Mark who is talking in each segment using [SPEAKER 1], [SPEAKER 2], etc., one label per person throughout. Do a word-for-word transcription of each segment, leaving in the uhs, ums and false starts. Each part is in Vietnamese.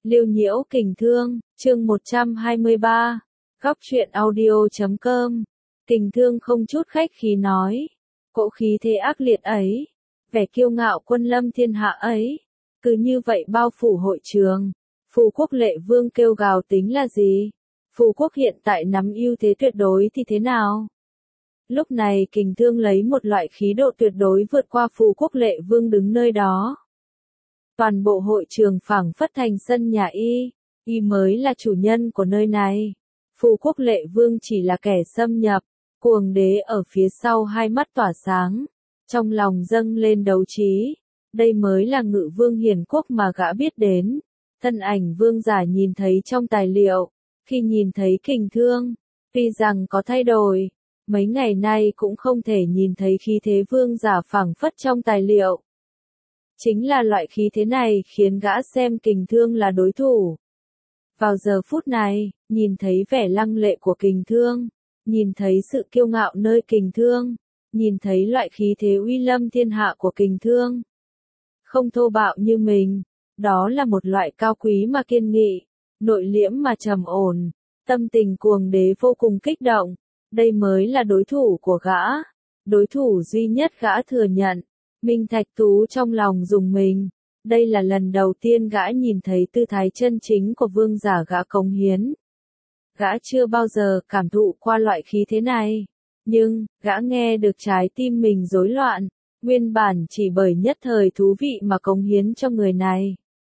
[SPEAKER 1] Lưu Nhiễu Kình Thương, chương một trăm hai mươi ba, góc truyện audio.com. Kình Thương không chút khách khí nói, cỗ khí thế ác liệt ấy, vẻ kiêu ngạo quân lâm thiên hạ ấy, cứ như vậy bao phủ hội trường. Phù Quốc Lệ Vương kêu gào tính là gì? Phù Quốc hiện tại nắm ưu thế tuyệt đối thì thế nào? Lúc này Kình Thương lấy một loại khí độ tuyệt đối vượt qua Phù Quốc Lệ Vương đứng nơi đó. Toàn bộ hội trường phảng phất thành sân nhà y, y mới là chủ nhân của nơi này. Phù Quốc Lệ Vương chỉ là kẻ xâm nhập, Cuồng Đế ở phía sau hai mắt tỏa sáng, trong lòng dâng lên đấu trí. Đây mới là Ngự Vương hiền quốc mà gã biết đến. Thân ảnh vương giả nhìn thấy trong tài liệu, khi nhìn thấy Kình Thương, tuy rằng có thay đổi, mấy ngày nay cũng không thể nhìn thấy khí thế vương giả phảng phất trong tài liệu. Chính là loại khí thế này khiến gã xem Kình Thương là đối thủ. Vào giờ phút này, nhìn thấy vẻ lăng lệ của Kình Thương, nhìn thấy sự kiêu ngạo nơi Kình Thương, nhìn thấy loại khí thế uy lâm thiên hạ của Kình Thương. Không thô bạo như mình, đó là một loại cao quý mà kiên nghị, nội liễm mà trầm ổn, tâm tình Cuồng Đế vô cùng kích động, đây mới là đối thủ của gã, đối thủ duy nhất gã thừa nhận. Minh Thạch Tú trong lòng rùng mình, đây là lần đầu tiên gã nhìn thấy tư thái chân chính của vương giả gã cống hiến. Gã chưa bao giờ cảm thụ qua loại khí thế này, nhưng, gã nghe được trái tim mình rối loạn, nguyên bản chỉ bởi nhất thời thú vị mà cống hiến cho người này.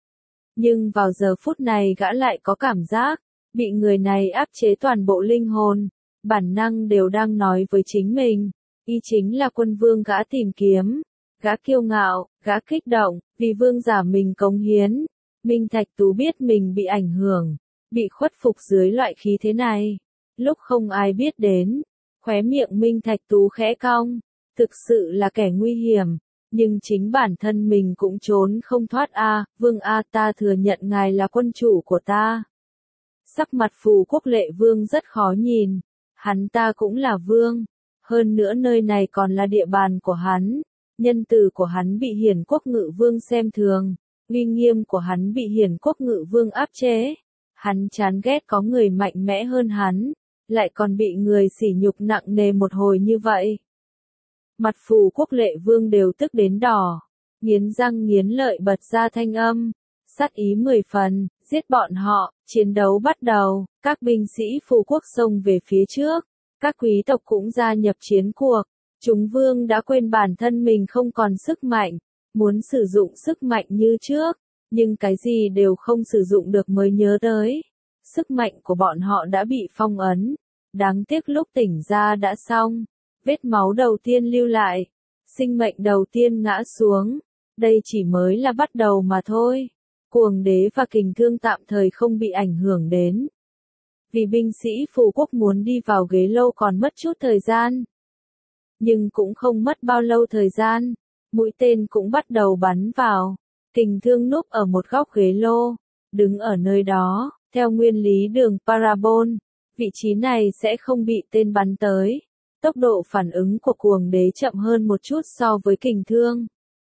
[SPEAKER 1] Nhưng vào giờ phút này gã lại có cảm giác, bị người này áp chế toàn bộ linh hồn, bản năng đều đang nói với chính mình, y chính là quân vương gã tìm kiếm. Gã kiêu ngạo, gã kích động, vì vương giả mình cống hiến. Minh Thạch Tú biết mình bị ảnh hưởng, bị khuất phục dưới loại khí thế này. Lúc không ai biết đến, khóe miệng Minh Thạch Tú khẽ cong, thực sự là kẻ nguy hiểm, nhưng chính bản thân mình cũng trốn không thoát a, vương a, ta thừa nhận ngài là quân chủ của ta. Sắc mặt Phù Quốc Lệ Vương rất khó nhìn, hắn ta cũng là vương, hơn nữa nơi này còn là địa bàn của hắn. Nhân từ của hắn bị Hiển Quốc Ngự Vương xem thường, uy nghiêm của hắn bị Hiển Quốc Ngự Vương áp chế. Hắn chán ghét có người mạnh mẽ hơn hắn, lại còn bị người sỉ nhục nặng nề một hồi như vậy. Mặt Phù Quốc Lệ Vương đều tức đến đỏ, nghiến răng nghiến lợi bật ra thanh âm, sát ý mười phần, giết bọn họ, chiến đấu bắt đầu, các binh sĩ Phù Quốc xông về phía trước, các quý tộc cũng gia nhập chiến cuộc. Chúng vương đã quên bản thân mình không còn sức mạnh, muốn sử dụng sức mạnh như trước, nhưng cái gì đều không sử dụng được mới nhớ tới. Sức mạnh của bọn họ đã bị phong ấn, đáng tiếc lúc tỉnh ra đã xong, vết máu đầu tiên lưu lại, sinh mệnh đầu tiên ngã xuống, đây chỉ mới là bắt đầu mà thôi. Cuồng Đế và Kình Thương tạm thời không bị ảnh hưởng đến. Vì binh sĩ Phù Quốc muốn đi vào ghế lâu còn mất chút thời gian. Nhưng cũng không mất bao lâu thời gian, mũi tên cũng bắt đầu bắn vào. Kình Thương núp ở một góc ghế lô, đứng ở nơi đó, theo nguyên lý đường parabol, vị trí này sẽ không bị tên bắn tới. Tốc độ phản ứng của Cuồng Đế chậm hơn một chút so với Kình Thương.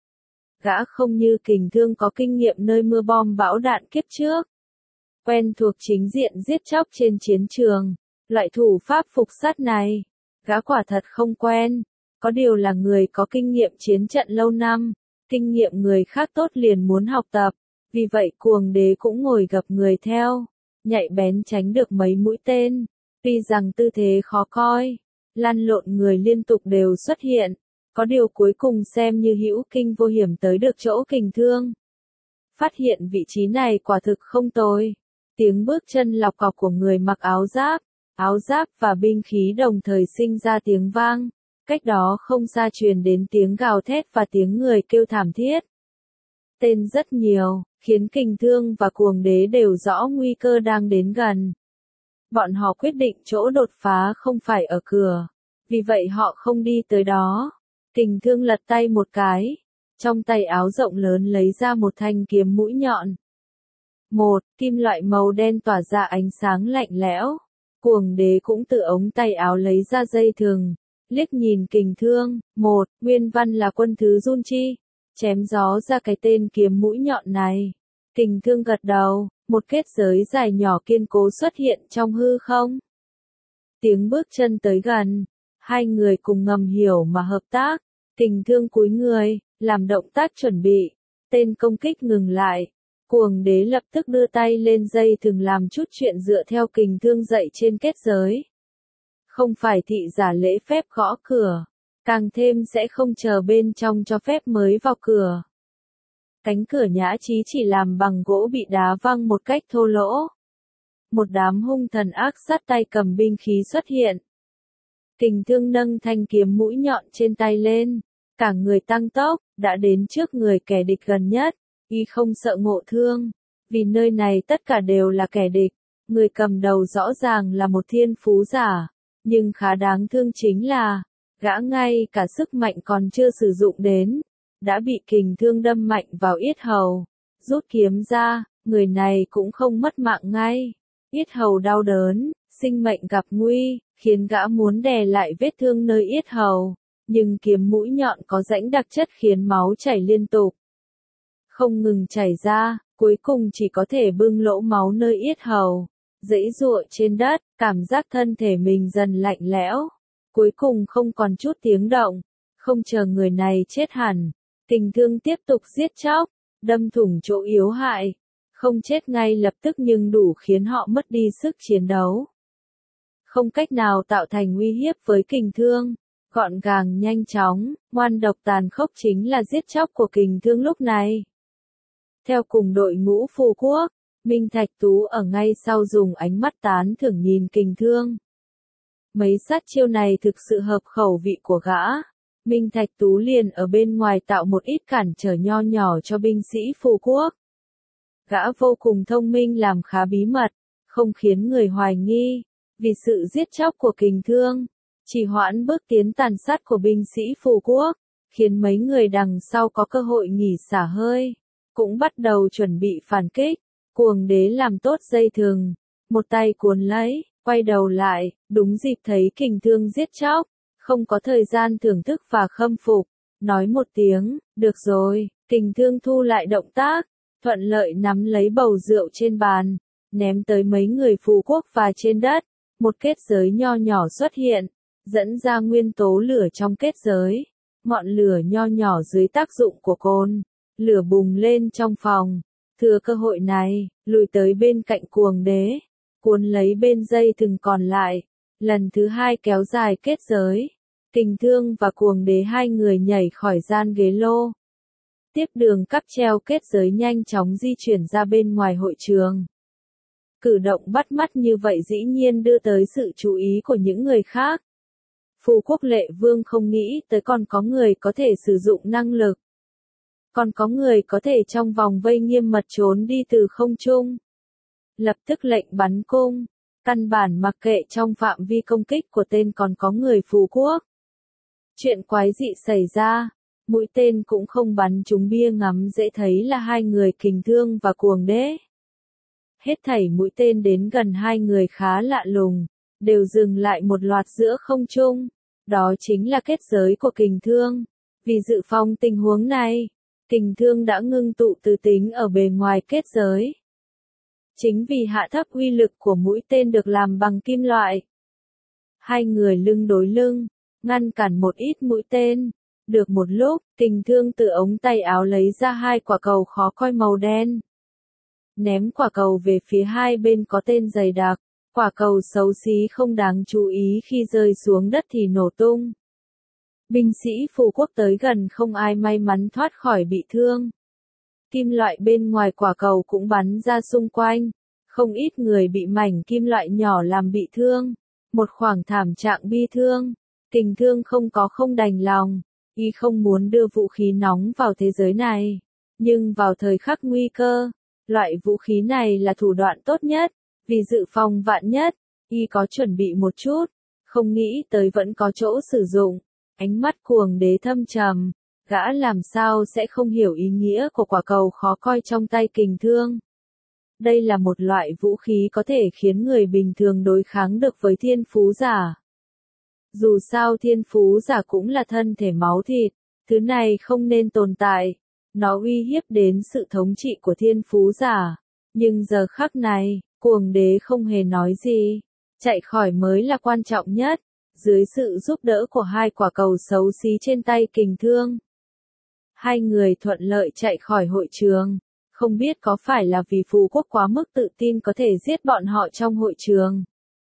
[SPEAKER 1] Gã không như Kình Thương có kinh nghiệm nơi mưa bom bão đạn kiếp trước. Quen thuộc chính diện giết chóc trên chiến trường, loại thủ pháp phục sát này. Gã quả thật không quen, có điều là người có kinh nghiệm chiến trận lâu năm, kinh nghiệm người khác tốt liền muốn học tập, vì vậy Cuồng Đế cũng ngồi gập người theo, nhạy bén tránh được mấy mũi tên, tuy rằng tư thế khó coi, lăn lộn người liên tục đều xuất hiện, có điều cuối cùng xem như hữu kinh vô hiểm tới được chỗ Kình Thương. Phát hiện vị trí này quả thực không tồi, tiếng bước chân lọc cọc của người mặc áo giáp. Áo giáp và binh khí đồng thời sinh ra tiếng vang, cách đó không xa truyền đến tiếng gào thét và tiếng người kêu thảm thiết. Tên rất nhiều, khiến Kình Thương và Cuồng Đế đều rõ nguy cơ đang đến gần. Bọn họ quyết định chỗ đột phá không phải ở cửa, vì vậy họ không đi tới đó. Kình Thương lật tay một cái, trong tay áo rộng lớn lấy ra một thanh kiếm mũi nhọn. Một, kim loại màu đen tỏa ra ánh sáng lạnh lẽo. Cuồng Đế cũng từ ống tay áo lấy ra dây thừng, liếc nhìn Kình Thương. Một, nguyên văn là quân thứ Jun Chi, chém gió ra cái tên kiếm mũi nhọn này. Kình Thương gật đầu, một kết giới dài nhỏ kiên cố xuất hiện trong hư không. Tiếng bước chân tới gần, hai người cùng ngầm hiểu mà hợp tác, Kình Thương cúi người, làm động tác chuẩn bị, tên công kích ngừng lại. Cuồng đế lập tức đưa tay lên dây thừng làm chút chuyện dựa theo Kình Thương dạy trên kết giới. Không phải thị giả lễ phép gõ cửa, càng thêm sẽ không chờ bên trong cho phép mới vào cửa. Cánh cửa nhã trí chỉ làm bằng gỗ bị đá văng một cách thô lỗ. Một đám hung thần ác sát tay cầm binh khí xuất hiện. Kình Thương nâng thanh kiếm mũi nhọn trên tay lên, cả người tăng tốc, đã đến trước người kẻ địch gần nhất, y không sợ ngộ thương, vì nơi này tất cả đều là kẻ địch. Người cầm đầu rõ ràng là một thiên phú giả, nhưng khá đáng thương chính là, gã ngay cả sức mạnh còn chưa sử dụng đến, đã bị Kình Thương đâm mạnh vào yết hầu, rút kiếm ra, người này cũng không mất mạng ngay. Yết hầu đau đớn, sinh mệnh gặp nguy, khiến gã muốn đè lại vết thương nơi yết hầu, nhưng kiếm mũi nhọn có rãnh đặc chất khiến máu chảy liên tục. Không ngừng chảy ra, cuối cùng chỉ có thể bưng lỗ máu nơi yết hầu, giãy giụa trên đất, cảm giác thân thể mình dần lạnh lẽo, cuối cùng không còn chút tiếng động, không chờ người này chết hẳn, Kình Thương tiếp tục giết chóc, đâm thủng chỗ yếu hại. Không chết ngay lập tức nhưng đủ khiến họ mất đi sức chiến đấu. Không cách nào tạo thành uy hiếp với Kình Thương, gọn gàng nhanh chóng, ngoan độc tàn khốc chính là giết chóc của Kình Thương lúc này. Theo cùng đội ngũ phù quốc, Minh Thạch Tú ở ngay sau dùng ánh mắt tán thưởng nhìn Kình Thương. Mấy sát chiêu này thực sự hợp khẩu vị của gã. Minh Thạch Tú liền ở bên ngoài tạo một ít cản trở nho nhỏ cho binh sĩ phù quốc. Gã vô cùng thông minh làm khá bí mật, không khiến người hoài nghi, vì sự giết chóc của Kình Thương, chỉ hoãn bước tiến tàn sát của binh sĩ phù quốc, khiến mấy người đằng sau có cơ hội nghỉ xả hơi, cũng bắt đầu chuẩn bị phản kích. Cuồng đế làm tốt dây thừng, một tay cuốn lấy, quay đầu lại, đúng dịp thấy Kình Thương giết chóc, không có thời gian thưởng thức và khâm phục, nói một tiếng, được rồi. Kình Thương thu lại động tác, thuận lợi nắm lấy bầu rượu trên bàn, ném tới mấy người phù quốc và trên đất, một kết giới nho nhỏ xuất hiện, dẫn ra nguyên tố lửa trong kết giới, ngọn lửa nho nhỏ dưới tác dụng của cồn, lửa bùng lên trong phòng, thừa cơ hội này, lùi tới bên cạnh cuồng đế, cuốn lấy bên dây thừng còn lại, lần thứ hai kéo dài kết giới, Kình Thương và cuồng đế hai người nhảy khỏi gian ghế lô. Tiếp đường cắp treo kết giới nhanh chóng di chuyển ra bên ngoài hội trường. Cử động bắt mắt như vậy dĩ nhiên đưa tới sự chú ý của những người khác. Phù quốc Lệ Vương không nghĩ tới còn có người có thể sử dụng năng lực. Còn có người có thể trong vòng vây nghiêm mật trốn đi từ không trung. Lập tức lệnh bắn cung, căn bản mặc kệ trong phạm vi công kích của tên còn có người phù quốc. Chuyện quái dị xảy ra. Mũi tên cũng không bắn trúng bia ngắm dễ thấy là hai người Kình Thương và cuồng đế. Hết thảy mũi tên đến gần hai người khá lạ lùng, đều dừng lại một loạt giữa không trung. Đó chính là kết giới của Kình Thương. Vì dự phòng tình huống này, Kình Thương đã ngưng tụ từ tính ở bề ngoài kết giới. Chính vì hạ thấp uy lực của mũi tên được làm bằng kim loại. Hai người lưng đối lưng, ngăn cản một ít mũi tên. Được một lúc, Kình Thương từ ống tay áo lấy ra hai quả cầu khó coi màu đen. Ném quả cầu về phía hai bên có tên dày đặc, quả cầu xấu xí không đáng chú ý khi rơi xuống đất thì nổ tung. Binh sĩ phù quốc tới gần không ai may mắn thoát khỏi bị thương. Kim loại bên ngoài quả cầu cũng bắn ra xung quanh, không ít người bị mảnh kim loại nhỏ làm bị thương. Một khoảng thảm trạng bi thương, Kình Thương không có không đành lòng. Y không muốn đưa vũ khí nóng vào thế giới này, nhưng vào thời khắc nguy cơ, loại vũ khí này là thủ đoạn tốt nhất, vì dự phòng vạn nhất, Y có chuẩn bị một chút, không nghĩ tới vẫn có chỗ sử dụng. Ánh mắt cuồng đế thâm trầm, gã làm sao sẽ không hiểu ý nghĩa của quả cầu khó coi trong tay Kình Thương. Đây là một loại vũ khí có thể khiến người bình thường đối kháng được với thiên phú giả. Dù sao thiên phú giả cũng là thân thể máu thịt, thứ này không nên tồn tại, nó uy hiếp đến sự thống trị của thiên phú giả. Nhưng giờ khắc này, cuồng đế không hề nói gì. Chạy khỏi mới là quan trọng nhất. Dưới sự giúp đỡ của hai quả cầu xấu xí trên tay kình thương, hai người thuận lợi chạy khỏi hội trường. Không biết có phải là vì Phù Quốc quá mức tự tin có thể giết bọn họ trong hội trường,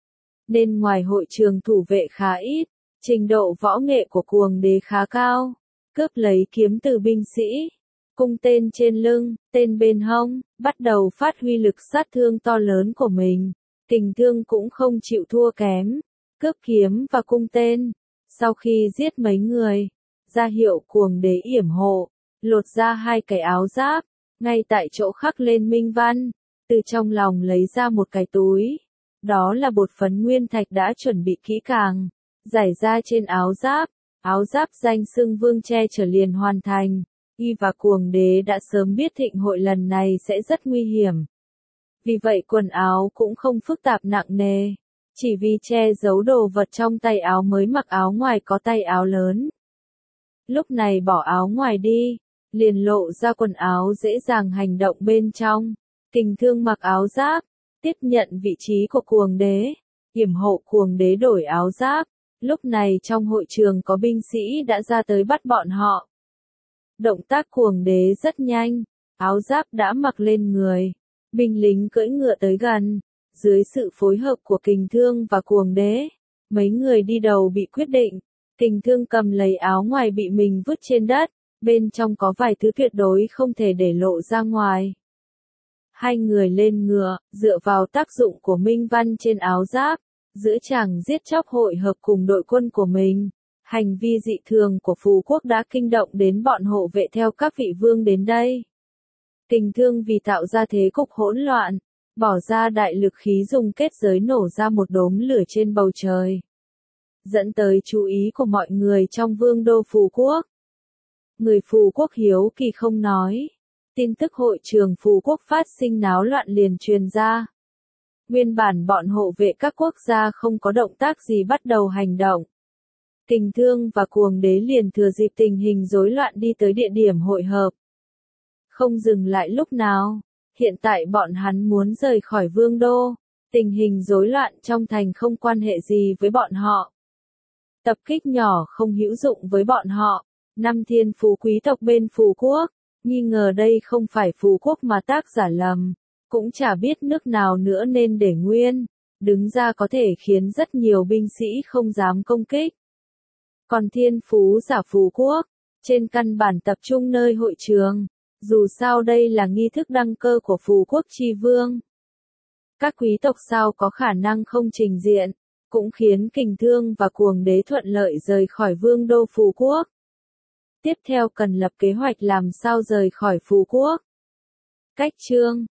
[SPEAKER 1] nên ngoài hội trường thủ vệ khá ít, trình độ võ nghệ của cuồng đế khá cao. Cướp lấy kiếm từ binh sĩ, cung tên trên lưng, tên bên hông, bắt đầu phát huy lực sát thương to lớn của mình. Kình thương cũng không chịu thua kém, cướp kiếm và cung tên. Sau khi giết mấy người, ra hiệu cuồng đế yểm hộ, lột ra hai cái áo giáp, ngay tại chỗ khắc lên minh văn, từ trong lòng lấy ra một cái túi. Đó là bột phấn nguyên thạch đã chuẩn bị kỹ càng, rải ra trên áo giáp. Áo giáp danh xưng vương che chở liền hoàn thành. Y và cuồng đế đã sớm biết thịnh hội lần này sẽ rất nguy hiểm. Vì vậy quần áo cũng không phức tạp nặng nề. Chỉ vì che giấu đồ vật trong tay áo mới mặc áo ngoài có tay áo lớn. Lúc này bỏ áo ngoài đi, liền lộ ra quần áo dễ dàng hành động bên trong. Kình thương mặc áo giáp, tiếp nhận vị trí của cuồng đế, yểm hộ cuồng đế đổi áo giáp. Lúc này trong hội trường có binh sĩ đã ra tới bắt bọn họ. Động tác cuồng đế rất nhanh, áo giáp đã mặc lên người. Binh lính cưỡi ngựa tới gần, dưới sự phối hợp của kình thương và cuồng đế, mấy người đi đầu bị quyết định. Kình thương cầm lấy áo ngoài bị mình vứt trên đất, bên trong có vài thứ tuyệt đối không thể để lộ ra ngoài. Hai người lên ngựa, dựa vào tác dụng của minh văn trên áo giáp, giữa chàng giết chóc hội hợp cùng đội quân của mình. Hành vi dị thường của Phù Quốc đã kinh động đến bọn hộ vệ theo các vị vương đến đây. Kình thương vì tạo ra thế cục hỗn loạn, bỏ ra đại lực khí dùng kết giới nổ ra một đốm lửa trên bầu trời, dẫn tới chú ý của mọi người trong vương đô Phù Quốc. Người Phù Quốc hiếu kỳ không nói. Tin tức hội trường Phù Quốc phát sinh náo loạn liền truyền ra. Nguyên bản bọn hộ vệ các quốc gia không có động tác gì bắt đầu hành động. Kình thương và cuồng đế liền thừa dịp tình hình rối loạn đi tới địa điểm hội hợp. Không dừng lại lúc nào, hiện tại bọn hắn muốn rời khỏi vương đô. Tình hình rối loạn trong thành không quan hệ gì với bọn họ. Tập kích nhỏ không hữu dụng với bọn họ. Năm thiên phú quý tộc bên Phù Quốc, nghi ngờ đây không phải Phù Quốc mà tác giả lầm. Cũng chả biết nước nào nữa nên để nguyên, đứng ra có thể khiến rất nhiều binh sĩ không dám công kích. Còn thiên phú giả Phù Quốc, trên căn bản tập trung nơi hội trường, dù sao đây là nghi thức đăng cơ của Phù Quốc chi vương. Các quý tộc sao có khả năng không trình diện, cũng khiến kình thương và cuồng đế thuận lợi rời khỏi vương đô Phù Quốc. Tiếp theo cần lập kế hoạch làm sao rời khỏi Phù Quốc. Cách chương